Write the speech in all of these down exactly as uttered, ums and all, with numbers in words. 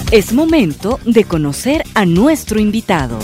Es momento de conocer a nuestro invitado.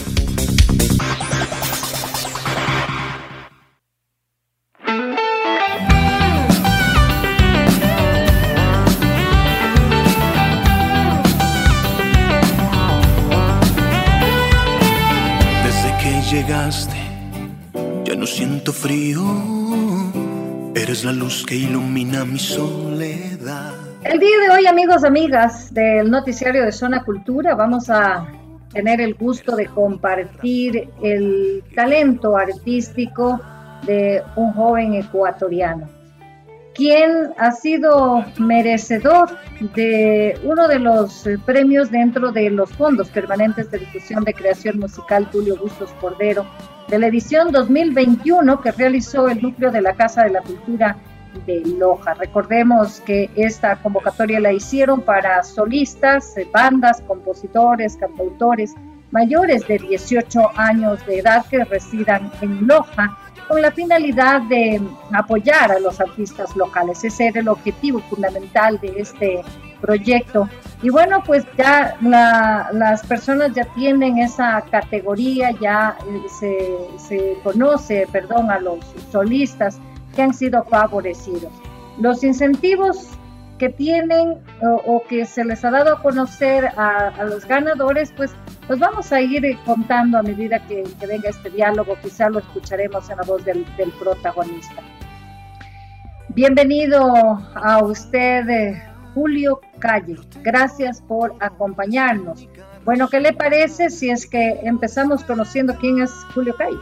Desde que llegaste, ya no siento frío. Eres la luz que ilumina mi soledad. El día de hoy, amigos, amigas del noticiario de Zona Cultura, vamos a tener el gusto de compartir el talento artístico de un joven ecuatoriano, quien ha sido merecedor de uno de los premios dentro de los fondos permanentes de difusión de creación musical Julio Bustos Cordero, de la edición dos mil veintiuno que realizó el núcleo de la Casa de la Cultura de Loja. Recordemos que esta convocatoria la hicieron para solistas, bandas, compositores, cantautores mayores de dieciocho años de edad que residan en Loja, con la finalidad de apoyar a los artistas locales. Ese era el objetivo fundamental de este proyecto. Y bueno, pues ya la, las personas ya tienen esa categoría, ya eh, se, se conoce, perdón, a los solistas que han sido favorecidos. Los incentivos que tienen o, o que se les ha dado a conocer a, a los ganadores, pues los vamos a ir contando a medida que, que venga este diálogo. Quizá lo escucharemos en la voz del, del protagonista. Bienvenido a usted, eh, Julio Calle. Gracias por acompañarnos. Bueno, ¿qué le parece si es que empezamos conociendo quién es Julio Calle?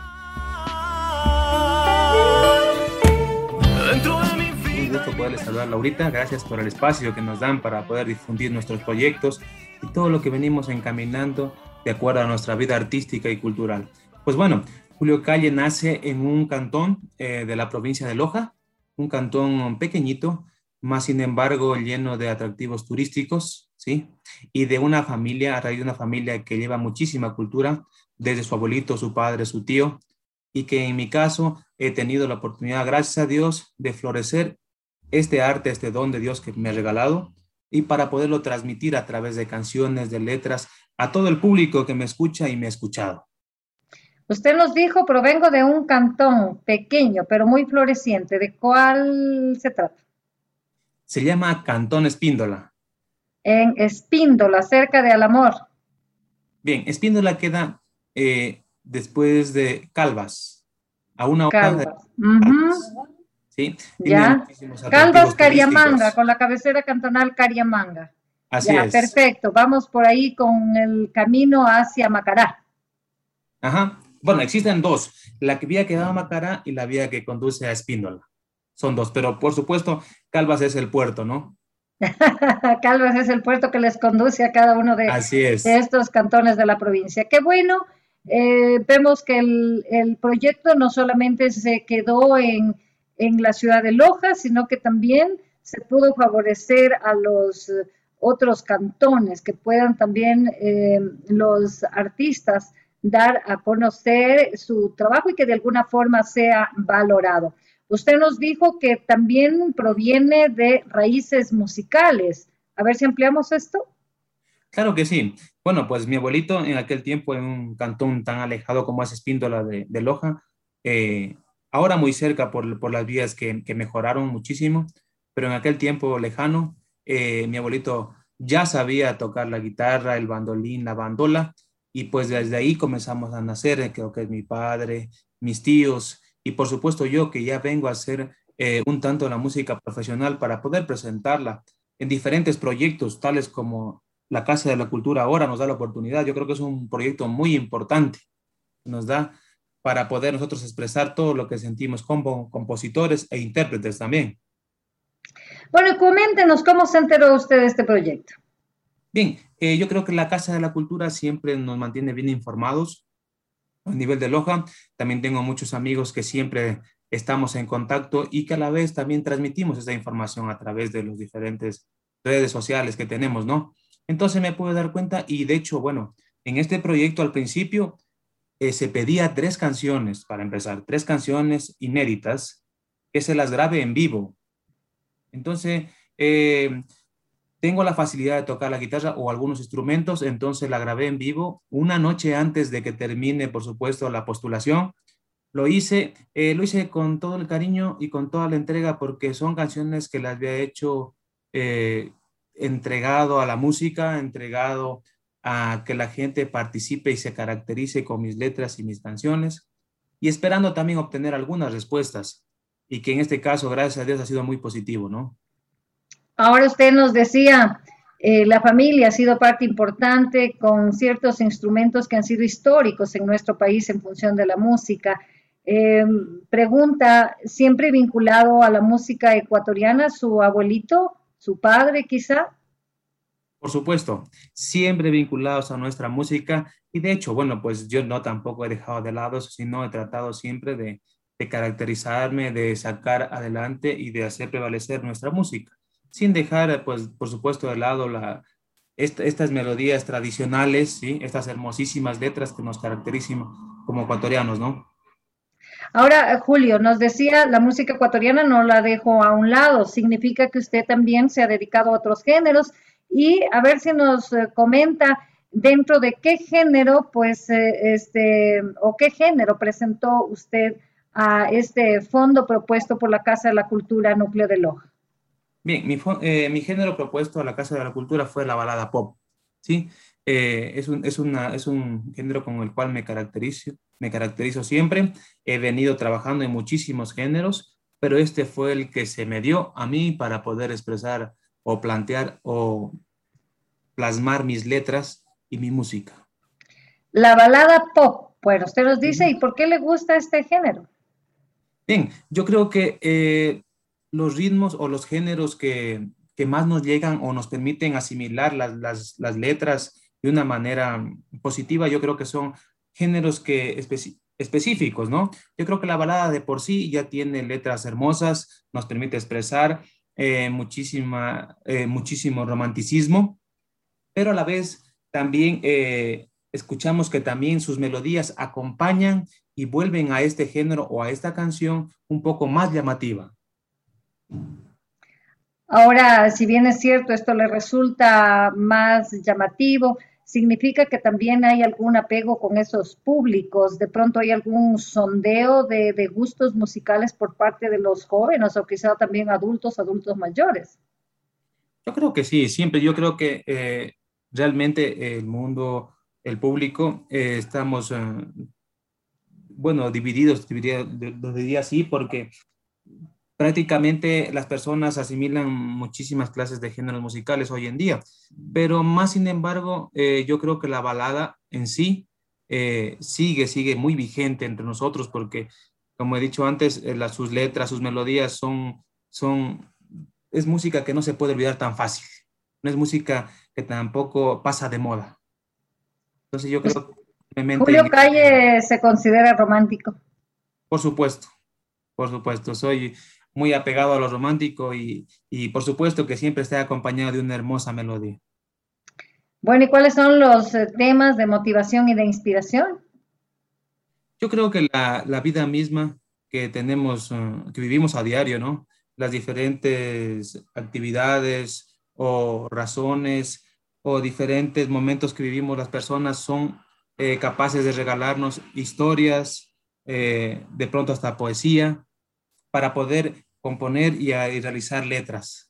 Un gusto poderles saludar, Laurita. Gracias por el espacio que nos dan para poder difundir nuestros proyectos y todo lo que venimos encaminando de acuerdo a nuestra vida artística y cultural. Pues bueno, Julio Calle nace en un cantón eh, de la provincia de Loja, un cantón pequeñito, más sin embargo lleno de atractivos turísticos, ¿sí? Y de una familia, a raíz de una familia que lleva muchísima cultura, desde su abuelito, su padre, su tío, y que en mi caso he tenido la oportunidad, gracias a Dios, de florecer este arte, este don de Dios que me ha regalado, y para poderlo transmitir a través de canciones, de letras, a todo el público que me escucha y me ha escuchado. Usted nos dijo, provengo de un cantón pequeño, pero muy floreciente. ¿De cuál se trata? Se llama Cantón Espíndola. En Espíndola, cerca de Alamor. Bien, Espíndola queda eh, después de Calvas, a una hora Calvas. de Calvas. Uh-huh. ¿Sí? Ya. Calvas, Cariamanga, con la cabecera cantonal Cariamanga. Así ya, es. Perfecto, vamos por ahí con el camino hacia Macará. Ajá. Bueno, existen dos, la vía que va a Macará y la vía que conduce a Espíndola. Son dos, pero por supuesto, Calvas es el puerto, ¿no? Calvas es el puerto que les conduce a cada uno de, Así es. de estos cantones de la provincia. Qué bueno, eh, vemos que el, el proyecto no solamente se quedó en, en la ciudad de Loja, sino que también se pudo favorecer a los otros cantones, que puedan también eh, los artistas dar a conocer su trabajo y que de alguna forma sea valorado. Usted nos dijo que también proviene de raíces musicales. A ver si ampliamos esto. Claro que sí. Bueno, pues mi abuelito en aquel tiempo en un cantón tan alejado como es Espíndola de, de Loja, eh, ahora muy cerca por, por las vías que, que mejoraron muchísimo, pero en aquel tiempo lejano, eh, mi abuelito ya sabía tocar la guitarra, el bandolín, la bandola, y pues desde ahí comenzamos a nacer, creo que es mi padre, mis tíos, y por supuesto yo que ya vengo a hacer eh, un tanto la música profesional para poder presentarla en diferentes proyectos, tales como la Casa de la Cultura ahora nos da la oportunidad. Yo creo que es un proyecto muy importante, nos da para poder nosotros expresar todo lo que sentimos como compositores e intérpretes también. Bueno, coméntenos cómo se enteró usted de este proyecto. Bien, eh, yo creo que la Casa de la Cultura siempre nos mantiene bien informados a nivel de Loja. También tengo muchos amigos que siempre estamos en contacto y que a la vez también transmitimos esa información a través de las diferentes redes sociales que tenemos, ¿no? Entonces me puedo dar cuenta y de hecho, bueno, en este proyecto al principio eh, se pedía tres canciones para empezar, tres canciones inéditas que se las grabe en vivo. Entonces, eh, tengo la facilidad de tocar la guitarra o algunos instrumentos, entonces la grabé en vivo una noche antes de que termine, por supuesto, la postulación. Lo hice, eh, lo hice con todo el cariño y con toda la entrega porque son canciones que las había hecho eh, entregado a la música, entregado a que la gente participe y se caracterice con mis letras y mis canciones y esperando también obtener algunas respuestas y que en este caso, gracias a Dios, ha sido muy positivo, ¿no? Ahora usted nos decía, eh, la familia ha sido parte importante con ciertos instrumentos que han sido históricos en nuestro país en función de la música. Eh, pregunta, ¿siempre vinculado a la música ecuatoriana, su abuelito, su padre quizá? Por supuesto, siempre vinculados a nuestra música y de hecho, bueno, pues yo no tampoco he dejado de lado, sino he tratado siempre de, de caracterizarme, de sacar adelante y de hacer prevalecer nuestra música, sin dejar, pues, por supuesto, de lado la, esta- estas melodías tradicionales, ¿sí? Estas hermosísimas letras que nos caracterizan como ecuatorianos, ¿no? Ahora, Julio, nos decía, la música ecuatoriana no la dejo a un lado, significa que usted también se ha dedicado a otros géneros y a ver si nos eh, comenta dentro de qué género, pues, eh, este, o qué género presentó usted a este fondo propuesto por la Casa de la Cultura Núcleo de Loja. Bien, mi, fo- eh, mi género propuesto a la Casa de la Cultura fue la balada pop, ¿sí? Eh, es un, es una, es un género con el cual me caracterizo, me caracterizo siempre. He venido trabajando en muchísimos géneros, pero este fue el que se me dio a mí para poder expresar o plantear o plasmar mis letras y mi música. La balada pop, bueno, usted nos dice, Ujú. ¿y por qué le gusta este género? Bien, yo creo que eh, los ritmos o los géneros que, que más nos llegan o nos permiten asimilar las, las, las letras de una manera positiva, yo creo que son géneros que especi- específicos, ¿no? Yo creo que la balada de por sí ya tiene letras hermosas, nos permite expresar eh, muchísima, eh, muchísimo romanticismo, pero a la vez también eh, escuchamos que también sus melodías acompañan y vuelven a este género o a esta canción un poco más llamativa. Ahora, si bien es cierto, esto le resulta más llamativo, significa que también hay algún apego con esos públicos. De pronto hay algún sondeo de, de gustos musicales por parte de los jóvenes o quizá también adultos, adultos mayores. Yo creo que sí, siempre, yo creo que eh, realmente el mundo, el público, eh, estamos, eh, bueno, divididos, dividiría- lo diría así, porque prácticamente las personas asimilan muchísimas clases de géneros musicales hoy en día, pero más sin embargo, eh, yo creo que la balada en sí eh, sigue, sigue muy vigente entre nosotros porque, como he dicho antes, eh, las- sus letras, sus melodías son, son, es música que no se puede olvidar tan fácil, no es música que tampoco pasa de moda. Entonces yo Pues, creo que simplemente en Julio ese género, Calle se considera romántico. por supuesto. Por supuesto, soy muy apegado a lo romántico y, y por supuesto que siempre esté acompañado de una hermosa melodía. Bueno, ¿y cuáles son los eh, temas de motivación y de inspiración? Yo creo que la, la vida misma que tenemos, eh, que vivimos a diario, ¿no? Las diferentes actividades o razones o diferentes momentos que vivimos las personas son eh, capaces de regalarnos historias, eh, de pronto hasta poesía, para poder componer y, a- y realizar letras.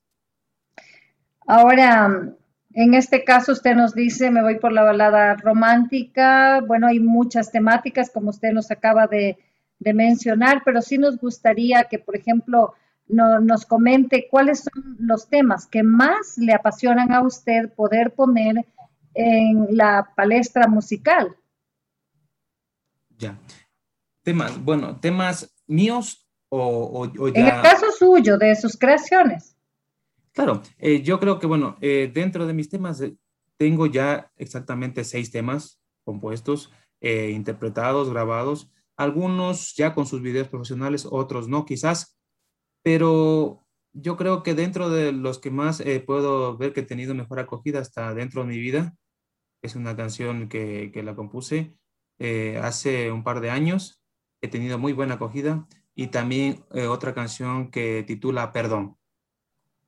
Ahora, en este caso usted nos dice, me voy por la balada romántica. Bueno, hay muchas temáticas, como usted nos acaba de, de mencionar, pero sí nos gustaría que, por ejemplo, no- nos comente cuáles son los temas que más le apasionan a usted poder poner en la palestra musical. Ya. Temas, bueno, temas míos o, o- o En el ya, caso suyo, de sus creaciones. claro, eh, yo creo que, bueno, eh, dentro de mis temas eh, tengo ya exactamente seis temas compuestos, eh, interpretados, grabados, algunos ya con sus videos profesionales, otros no, quizás, pero yo creo que dentro de los que más eh, puedo ver que he tenido mejor acogida hasta dentro de mi vida, es una canción que, que la compuse eh, hace un par de años. He tenido muy buena acogida. Y también eh, otra canción que titula Perdón.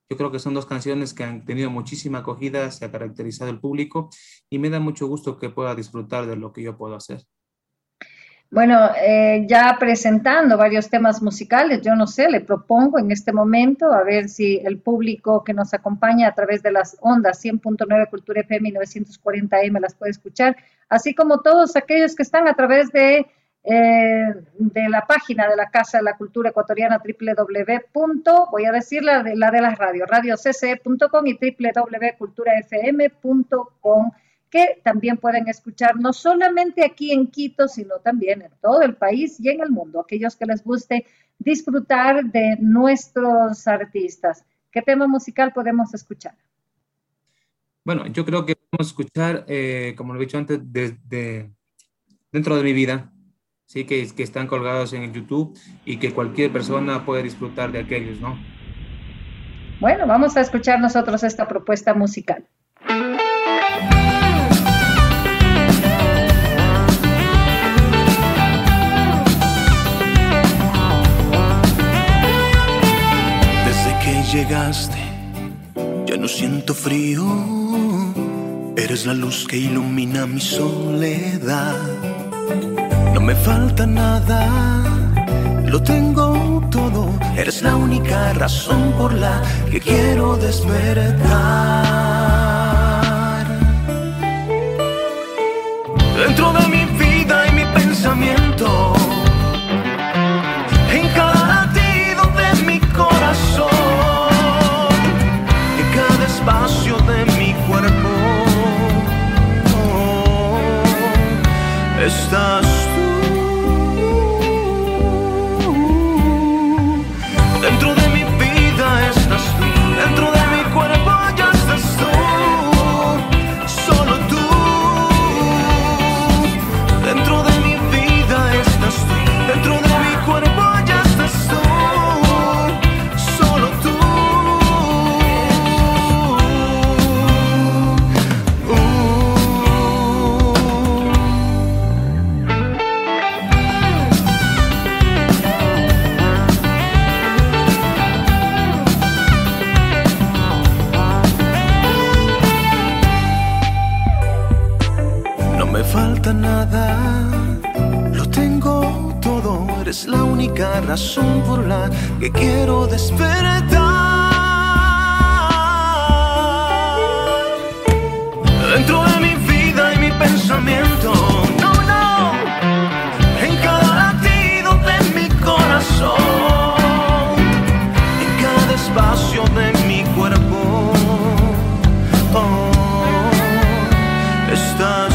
Yo creo que son dos canciones que han tenido muchísima acogida, se ha caracterizado el público y me da mucho gusto que pueda disfrutar de lo que yo puedo hacer. Bueno, eh, ya presentando varios temas musicales, yo no sé, le propongo en este momento a ver si el público que nos acompaña a través de las ondas cien punto nueve Cultura F M y novecientos cuarenta A M las puede escuchar, así como todos aquellos que están a través de, eh, de la página de la Casa de la Cultura Ecuatoriana, doble u doble u doble u. Voy a decir la de, la de las radios, radio c c e punto com y doble u doble u doble u punto cultura f m punto com, que también pueden escuchar no solamente aquí en Quito, sino también en todo el país y en el mundo, aquellos que les guste disfrutar de nuestros artistas. ¿Qué tema musical podemos escuchar? Bueno, yo creo que podemos escuchar, eh, como lo he dicho antes, desde de, Dentro de mi vida, ¿sí? que, que están colgados en el YouTube y que cualquier persona puede disfrutar de aquellos, ¿no? Bueno, vamos a escuchar nosotros esta propuesta musical. Llegaste, ya no siento frío, eres la luz que ilumina mi soledad. No me falta nada, lo tengo todo, eres la única razón por la que quiero despertar. Dentro de mi vida y mi pensamiento, en cada latido de mi corazón, espacio de mi cuerpo, oh, estás tú. Dentro de mi vida estás tú, dentro de mi cuerpo ya estás tú, solo tú. Dentro de mi vida estás tú, dentro de mi cuerpo ya estás tú, solo tú. Nada, lo tengo todo, eres la única razón por la que quiero despertar. Dentro de mi vida y mi pensamiento, no, no, en cada latido de mi corazón, en cada espacio de mi cuerpo, oh, estás.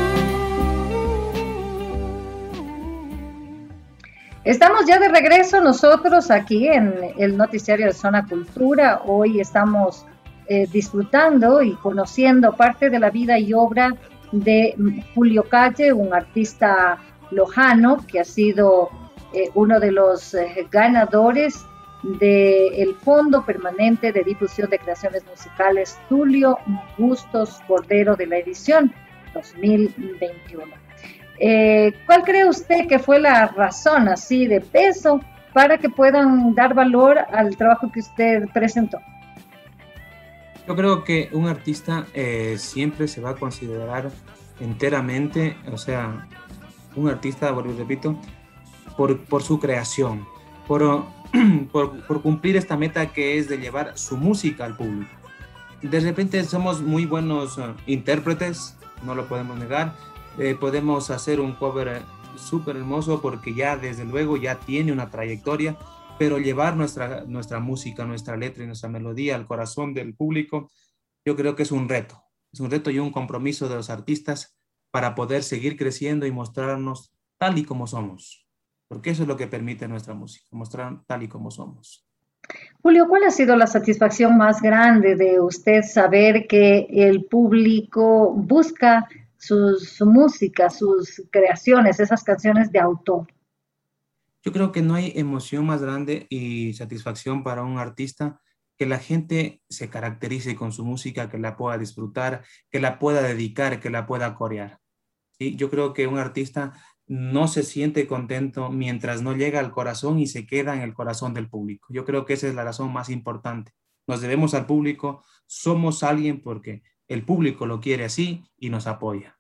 Estamos ya de regreso nosotros aquí en el noticiario de Zona Cultura. Hoy estamos eh, disfrutando y conociendo parte de la vida y obra de Julio Calle, un artista lojano que ha sido eh, uno de los eh, ganadores del Fondo Permanente de Difusión de Creaciones Musicales Tulio Bustos Cordero de la edición dos mil veintiuno. Eh, ¿Cuál cree usted que fue la razón así de peso para que puedan dar valor al trabajo que usted presentó? Yo creo que un artista eh, siempre se va a considerar enteramente, o sea, un artista, vuelvo y repito, por, por su creación, por, por, por cumplir esta meta que es de llevar su música al público. De repente somos muy buenos uh, intérpretes, no lo podemos negar. Eh, podemos hacer un cover súper hermoso porque ya desde luego ya tiene una trayectoria, pero llevar nuestra, nuestra música, nuestra letra y nuestra melodía al corazón del público, yo creo que es un reto, es un reto y un compromiso de los artistas para poder seguir creciendo y mostrarnos tal y como somos, porque eso es lo que permite nuestra música, mostrar tal y como somos. Julio, ¿cuál ha sido la satisfacción más grande de usted saber que el público busca Su, su música, sus creaciones, esas canciones de autor? Yo creo que no hay emoción más grande y satisfacción para un artista que la gente se caracterice con su música, que la pueda disfrutar, que la pueda dedicar, que la pueda corear. ¿Sí? Yo creo que un artista no se siente contento mientras no llega al corazón y se queda en el corazón del público. Yo creo que esa es la razón más importante. nos debemos al público, somos alguien porque el público lo quiere así y nos apoya.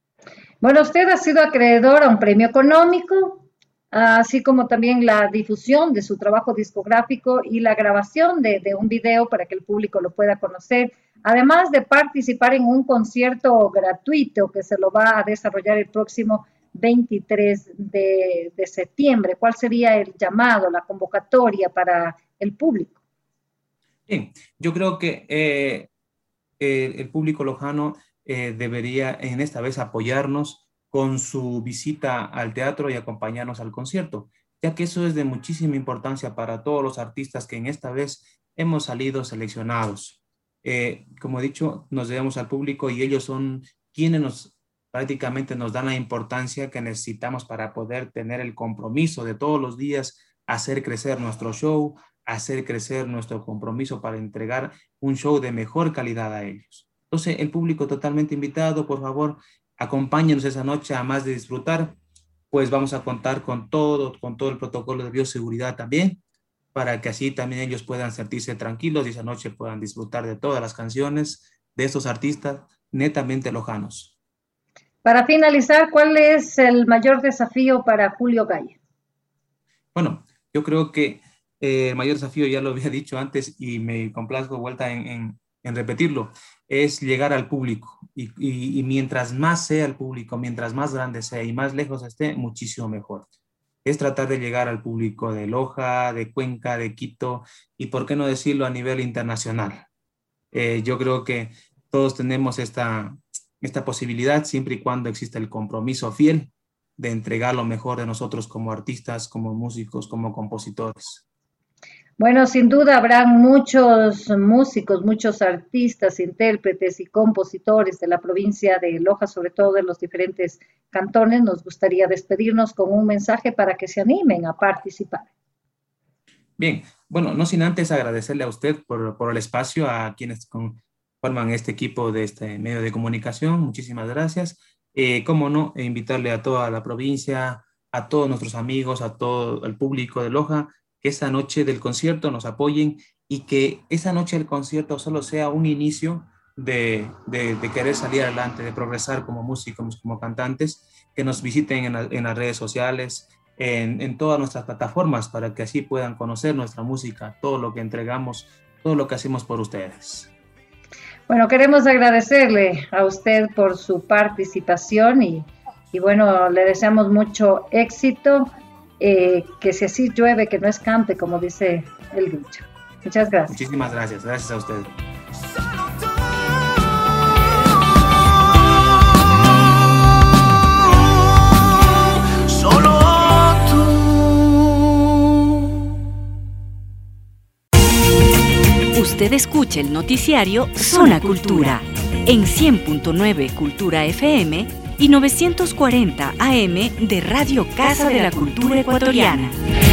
Bueno, usted ha sido acreedor a un premio económico, así como también la difusión de su trabajo discográfico y la grabación de, de un video para que el público lo pueda conocer, además de participar en un concierto gratuito que se lo va a desarrollar el próximo veintitrés de, de septiembre. ¿Cuál sería el llamado, la convocatoria para el público? Bien, yo creo que eh, eh, el público lojano eh, debería en esta vez apoyarnos con su visita al teatro y acompañarnos al concierto, ya que eso es de muchísima importancia para todos los artistas que en esta vez hemos salido seleccionados. Eh, como he dicho, nos debemos al público y ellos son quienes nos prácticamente nos dan la importancia que necesitamos para poder tener el compromiso de todos los días, hacer crecer nuestro show, hacer crecer nuestro compromiso para entregar un show de mejor calidad a ellos. Entonces, el público totalmente invitado, por favor, acompáñenos esa noche, además de disfrutar, pues vamos a contar con todo, con todo el protocolo de bioseguridad también, para que así también ellos puedan sentirse tranquilos y esa noche puedan disfrutar de todas las canciones de estos artistas netamente lojanos. Para finalizar, ¿cuál es el mayor desafío para Julio Gaye? Bueno, yo creo que eh, el mayor desafío, ya lo había dicho antes y me complazco vuelta en, en, en repetirlo, es llegar al público. Y, y, y mientras más sea el público, mientras más grande sea y más lejos esté, muchísimo mejor. Es tratar de llegar al público de Loja, de Cuenca, de Quito y, por qué no decirlo, a nivel internacional. Eh, yo creo que todos tenemos esta... esta posibilidad siempre y cuando exista el compromiso fiel de entregar lo mejor de nosotros como artistas, como músicos, como compositores. Bueno, sin duda habrán muchos músicos, muchos artistas, intérpretes y compositores de la provincia de Loja, sobre todo de los diferentes cantones. Nos gustaría despedirnos con un mensaje para que se animen a participar. Bien, bueno, no sin antes agradecerle a usted por, por el espacio, a quienes con forman este equipo de este medio de comunicación. Muchísimas gracias. Eh, cómo no, e invitarle a toda la provincia, a todos nuestros amigos, a todo el público de Loja, que esa noche del concierto nos apoyen y que esa noche del concierto solo sea un inicio de, de, de querer salir adelante, de progresar como músicos, como cantantes, que nos visiten en, la, en las redes sociales, en, en todas nuestras plataformas, para que así puedan conocer nuestra música, todo lo que entregamos, todo lo que hacemos por ustedes. Bueno, queremos agradecerle a usted por su participación y, y bueno, le deseamos mucho éxito, eh, que si así llueve, que no escampe, como dice el dicho. Muchas gracias. Muchísimas gracias, gracias a usted. Usted escucha el noticiario Zona Cultura en cien punto nueve Cultura F M y novecientos cuarenta A M de Radio Casa de la Cultura Ecuatoriana.